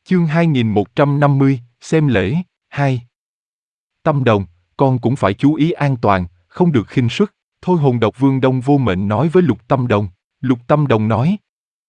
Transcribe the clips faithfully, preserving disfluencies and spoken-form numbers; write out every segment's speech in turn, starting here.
Chương hai nghìn một trăm năm mươi, xem lễ, hai. Tâm Đồng, con cũng phải chú ý an toàn, không được khinh suất. Thôi Hồn Độc Vương Đông Vô Mệnh nói với Lục Tâm Đồng. Lục Tâm Đồng nói: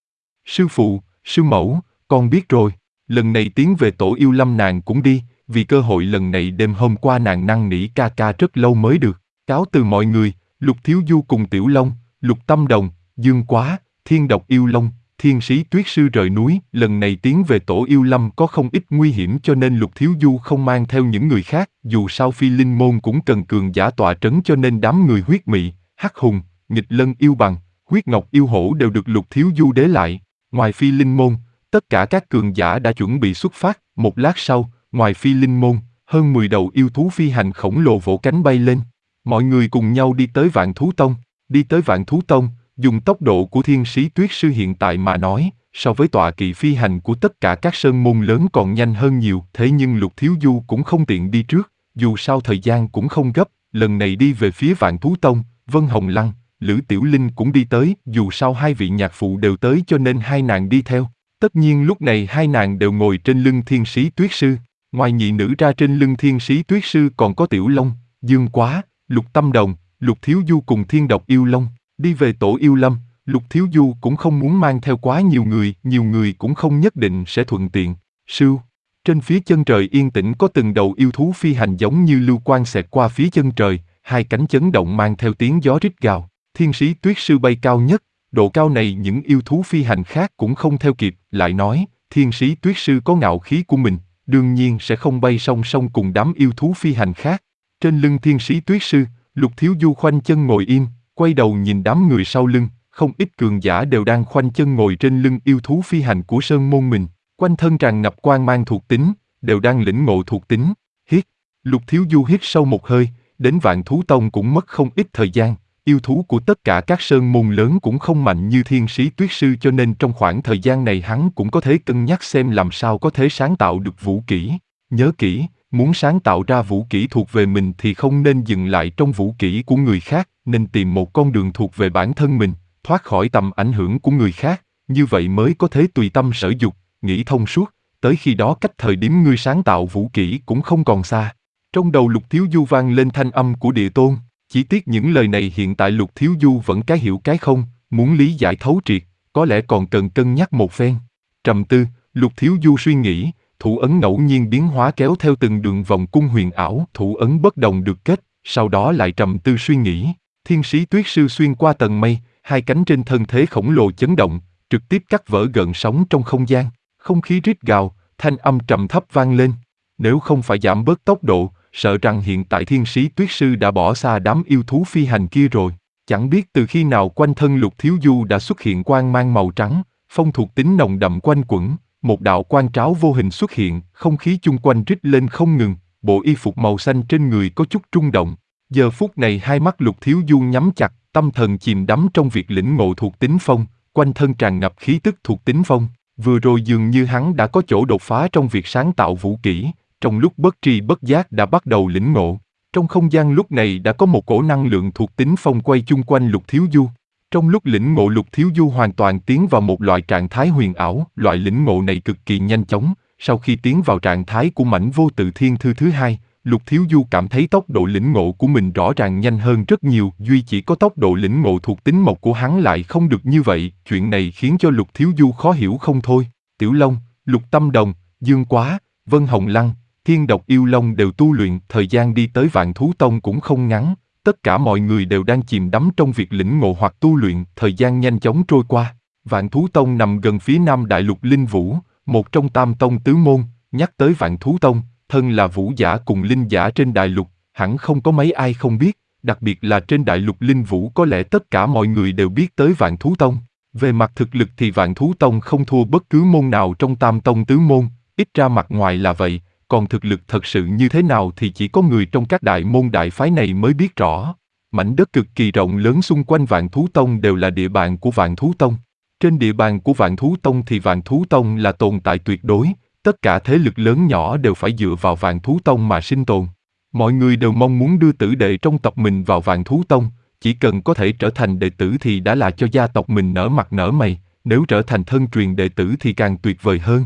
Sư phụ, sư mẫu, con biết rồi. Lần này tiến về tổ yêu lâm nàng cũng đi, vì cơ hội lần này đêm hôm qua nàng năn nỉ ca ca rất lâu mới được. Cáo từ mọi người, Lục Thiếu Du cùng Tiểu Long, Lục Tâm Đồng, Dương Quá, Thiên Độc Yêu Long, Thiên Sĩ Tuyết Sư rời núi. Lần này tiến về tổ yêu lâm có không ít nguy hiểm cho nên Lục Thiếu Du không mang theo những người khác. Dù sao Phi Linh Môn cũng cần cường giả tọa trấn cho nên đám người huyết mị, hắc hùng, nghịch lân yêu bằng, huyết ngọc yêu hổ đều được Lục Thiếu Du đế lại. Ngoài Phi Linh Môn, tất cả các cường giả đã chuẩn bị xuất phát. Một lát sau, ngoài Phi Linh Môn, hơn mười đầu yêu thú phi hành khổng lồ vỗ cánh bay lên. Mọi người cùng nhau đi tới Vạn Thú Tông. Đi tới Vạn Thú Tông, dùng tốc độ của Thiên Sĩ Tuyết Sư hiện tại mà nói, so với tọa kỵ phi hành của tất cả các sơn môn lớn còn nhanh hơn nhiều. Thế nhưng Lục Thiếu Du cũng không tiện đi trước, dù sao thời gian cũng không gấp. Lần này đi về phía Vạn Thú Tông, Vân Hồng Lăng, Lữ Tiểu Linh cũng đi tới. Dù sao hai vị nhạc phụ đều tới cho nên hai nàng đi theo. Tất nhiên lúc này hai nàng đều ngồi trên lưng Thiên Sĩ Tuyết Sư. Ngoài nhị nữ ra trên lưng Thiên Sĩ Tuyết Sư còn có Tiểu Long, Dương Quá, Lục Tâm Đồng, Lục Thiếu Du cùng Thiên Độc Yêu Long. Đi về tổ yêu lâm, Lục Thiếu Du cũng không muốn mang theo quá nhiều người, nhiều người cũng không nhất định sẽ thuận tiện. Sưu, trên phía chân trời yên tĩnh có từng đầu yêu thú phi hành giống như lưu quang xẹt qua phía chân trời, hai cánh chấn động mang theo tiếng gió rít gào. Thiên Sĩ Tuyết Sư bay cao nhất, độ cao này những yêu thú phi hành khác cũng không theo kịp. Lại nói, Thiên Sĩ Tuyết Sư có ngạo khí của mình, đương nhiên sẽ không bay song song cùng đám yêu thú phi hành khác. Trên lưng Thiên Sĩ Tuyết Sư, Lục Thiếu Du khoanh chân ngồi im, quay đầu nhìn đám người sau lưng, không ít cường giả đều đang khoanh chân ngồi trên lưng yêu thú phi hành của sơn môn mình, quanh thân tràn ngập quang mang thuộc tính, đều đang lĩnh ngộ thuộc tính. Hít, Lục Thiếu Du hít sâu một hơi, đến Vạn Thú Tông cũng mất không ít thời gian. Yêu thú của tất cả các sơn môn lớn cũng không mạnh như Thiên Sĩ Tuyết Sư cho nên trong khoảng thời gian này hắn cũng có thể cân nhắc xem làm sao có thể sáng tạo được vũ kỹ. Nhớ kỹ, muốn sáng tạo ra vũ kỹ thuộc về mình thì không nên dừng lại trong vũ kỹ của người khác, nên tìm một con đường thuộc về bản thân mình, thoát khỏi tầm ảnh hưởng của người khác, như vậy mới có thể tùy tâm sở dục, nghĩ thông suốt, tới khi đó cách thời điểm ngươi sáng tạo vũ kỹ cũng không còn xa. Trong đầu Lục Thiếu Du vang lên thanh âm của Địa Tôn, chỉ tiếc những lời này hiện tại Lục Thiếu Du vẫn cái hiểu cái không, muốn lý giải thấu triệt, có lẽ còn cần cân nhắc một phen. Trầm tư, Lục Thiếu Du suy nghĩ, thủ ấn ngẫu nhiên biến hóa kéo theo từng đường vòng cung huyền ảo, thủ ấn bất đồng được kết, sau đó lại trầm tư suy nghĩ. Thiên Sĩ Tuyết Sư xuyên qua tầng mây, hai cánh trên thân thế khổng lồ chấn động, trực tiếp cắt vỡ gợn sóng trong không gian, không khí rít gào, thanh âm trầm thấp vang lên. Nếu không phải giảm bớt tốc độ, sợ rằng hiện tại Thiên Sĩ Tuyết Sư đã bỏ xa đám yêu thú phi hành kia rồi. Chẳng biết từ khi nào quanh thân Lục Thiếu Du đã xuất hiện quang mang màu trắng, phong thuộc tính nồng đậm quanh quẩn, một đạo quang tráo vô hình xuất hiện, không khí chung quanh rít lên không ngừng, bộ y phục màu xanh trên người có chút rung động. Giờ phút này hai mắt Lục Thiếu Du nhắm chặt, tâm thần chìm đắm trong việc lĩnh ngộ thuộc tính phong, quanh thân tràn ngập khí tức thuộc tính phong. Vừa rồi dường như hắn đã có chỗ đột phá trong việc sáng tạo vũ kỹ, trong lúc bất tri bất giác đã bắt đầu lĩnh ngộ. Trong không gian lúc này đã có một cổ năng lượng thuộc tính phong quay chung quanh Lục Thiếu Du. Trong lúc lĩnh ngộ Lục Thiếu Du hoàn toàn tiến vào một loại trạng thái huyền ảo, loại lĩnh ngộ này cực kỳ nhanh chóng. Sau khi tiến vào trạng thái của mảnh vô tự thiên thư thứ hai, Lục Thiếu Du cảm thấy tốc độ lĩnh ngộ của mình rõ ràng nhanh hơn rất nhiều, duy chỉ có tốc độ lĩnh ngộ thuộc tính mộc của hắn lại không được như vậy, chuyện này khiến cho Lục Thiếu Du khó hiểu không thôi. Tiểu Long, Lục Tâm Đồng, Dương Quá, Vân Hồng Lăng, Thiên Độc Yêu Long đều tu luyện, thời gian đi tới Vạn Thú Tông cũng không ngắn, tất cả mọi người đều đang chìm đắm trong việc lĩnh ngộ hoặc tu luyện, thời gian nhanh chóng trôi qua. Vạn Thú Tông nằm gần phía nam đại lục Linh Vũ, một trong tam tông tứ môn, nhắc tới Vạn Thú Tông, thân là vũ giả cùng linh giả trên đại lục, hẳn không có mấy ai không biết, đặc biệt là trên đại lục Linh Vũ có lẽ tất cả mọi người đều biết tới Vạn Thú Tông. Về mặt thực lực thì Vạn Thú Tông không thua bất cứ môn nào trong tam tông tứ môn, ít ra mặt ngoài là vậy, còn thực lực thật sự như thế nào thì chỉ có người trong các đại môn đại phái này mới biết rõ. Mảnh đất cực kỳ rộng lớn xung quanh Vạn Thú Tông đều là địa bàn của Vạn Thú Tông. Trên địa bàn của Vạn Thú Tông thì Vạn Thú Tông là tồn tại tuyệt đối, tất cả thế lực lớn nhỏ đều phải dựa vào Vạn Thú Tông mà sinh tồn. Mọi người đều mong muốn đưa tử đệ trong tộc mình vào Vạn Thú Tông, chỉ cần có thể trở thành đệ tử thì đã là cho gia tộc mình nở mặt nở mày, nếu trở thành thân truyền đệ tử thì càng tuyệt vời hơn.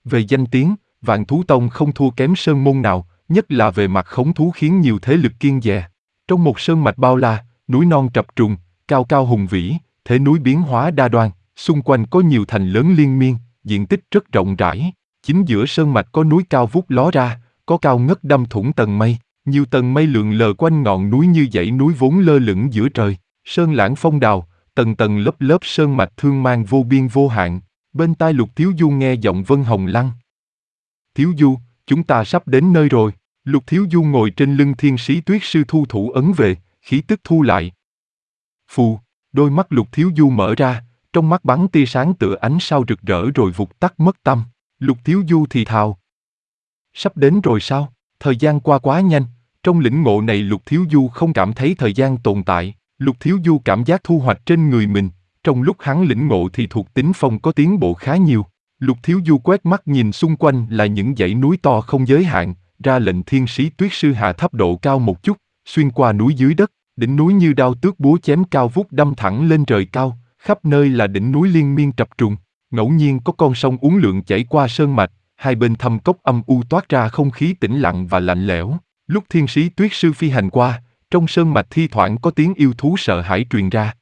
Về danh tiếng, Vạn Thú Tông không thua kém sơn môn nào, nhất là về mặt khống thú khiến nhiều thế lực kiêng dè. Trong một sơn mạch bao la, núi non trập trùng, cao cao hùng vĩ, thế núi biến hóa đa đoan, xung quanh có nhiều thành lớn liên miên, diện tích rất rộng rãi. Chính giữa sơn mạch có núi cao vút ló ra, có cao ngất đâm thủng tầng mây, nhiều tầng mây lượn lờ quanh ngọn núi như dãy núi vốn lơ lửng giữa trời. Sơn lãng phong đào, tầng tầng lớp lớp sơn mạch thương mang vô biên vô hạn. Bên tai Lục Thiếu Du nghe giọng Vân Hồng Lăng. Thiếu Du, chúng ta sắp đến nơi rồi. Lục Thiếu Du ngồi trên lưng Thiên Sĩ Tuyết Sư thu thủ ấn về, khí tức thu lại. Phù, đôi mắt Lục Thiếu Du mở ra, trong mắt bắn tia sáng tựa ánh sao rực rỡ rồi vụt tắt mất tâm. Lục Thiếu Du thì thào. Sắp đến rồi sao? Thời gian qua quá nhanh, trong lĩnh ngộ này Lục Thiếu Du không cảm thấy thời gian tồn tại. Lục Thiếu Du cảm giác thu hoạch trên người mình, trong lúc hắn lĩnh ngộ thì thuộc tính phong có tiến bộ khá nhiều. Lục Thiếu Du quét mắt nhìn xung quanh là những dãy núi to không giới hạn, ra lệnh Thiên Sĩ Tuyết Sư hạ thấp độ cao một chút, xuyên qua núi dưới đất, đỉnh núi như đao tước búa chém cao vút đâm thẳng lên trời cao, khắp nơi là đỉnh núi liên miên trập trùng, ngẫu nhiên có con sông uốn lượn chảy qua sơn mạch, hai bên thâm cốc âm u toát ra không khí tĩnh lặng và lạnh lẽo. Lúc Thiên Sĩ Tuyết Sư phi hành qua, trong sơn mạch thi thoảng có tiếng yêu thú sợ hãi truyền ra,